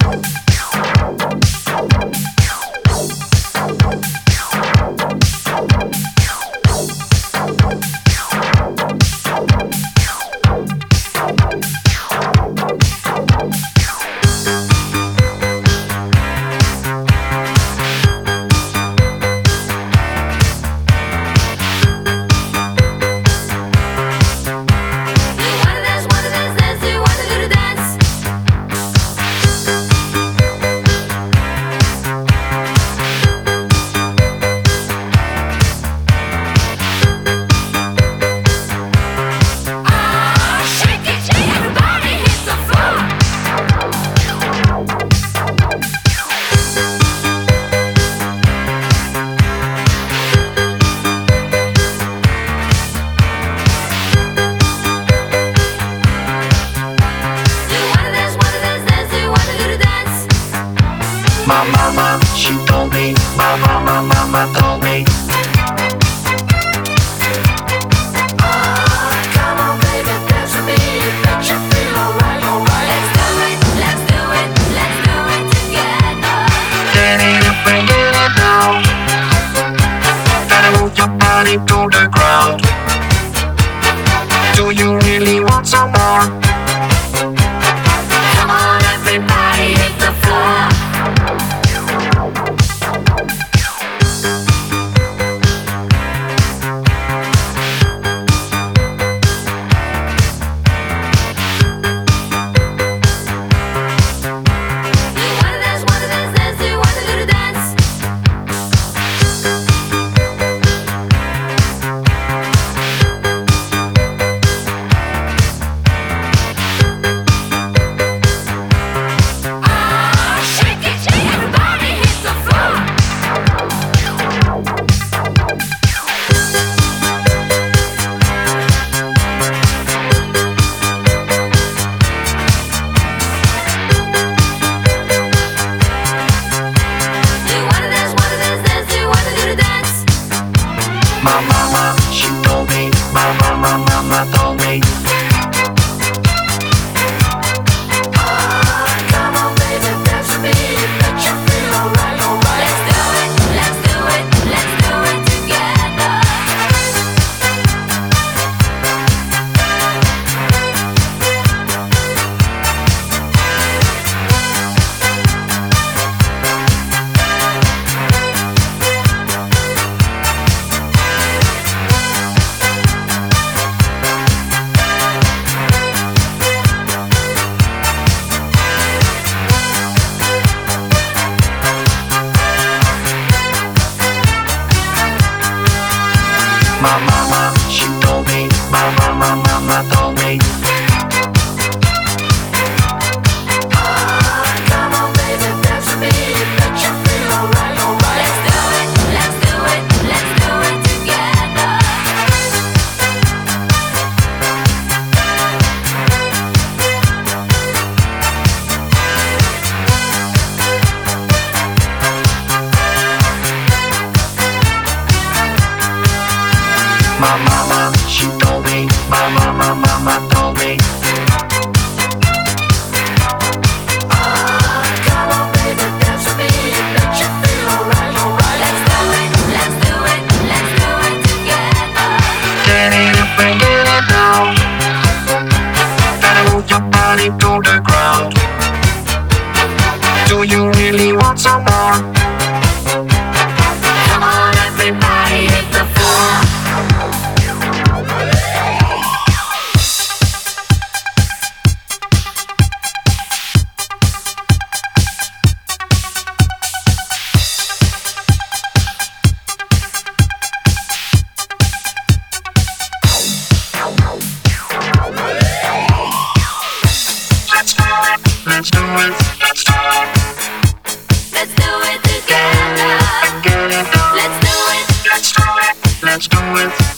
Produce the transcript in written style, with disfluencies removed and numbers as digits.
My mama, she told me, my mama told me. Come on baby, dance with me, make you feel alright, alright. Let's do it, let's do it, let's do it together. Get it up and get it down. Gotta move your body to the ground. Do you really want some more? Come on everybody, hit the floor. My mama, she told me, my mama told me. Come on baby, dance with me, make you feel alright, alright. Let's do it, let's do it, let's do it together. My mama, she told me, my mama told me. Come on baby, dance with me, make you feel alright, alright. Let's do it, let's do it, let's do it together. My mama, she told me, my mama told me. Come on baby, dance with me, make you feel alright, alright. Let's do it, let's do it, let's do it together. Get it up and get it down. Gotta move your body to the ground. Do you really want some more? Come on everybody, hit the floor. Let's do it, let's do it. Let's do it together. Let's do it, let's do it, let's do it.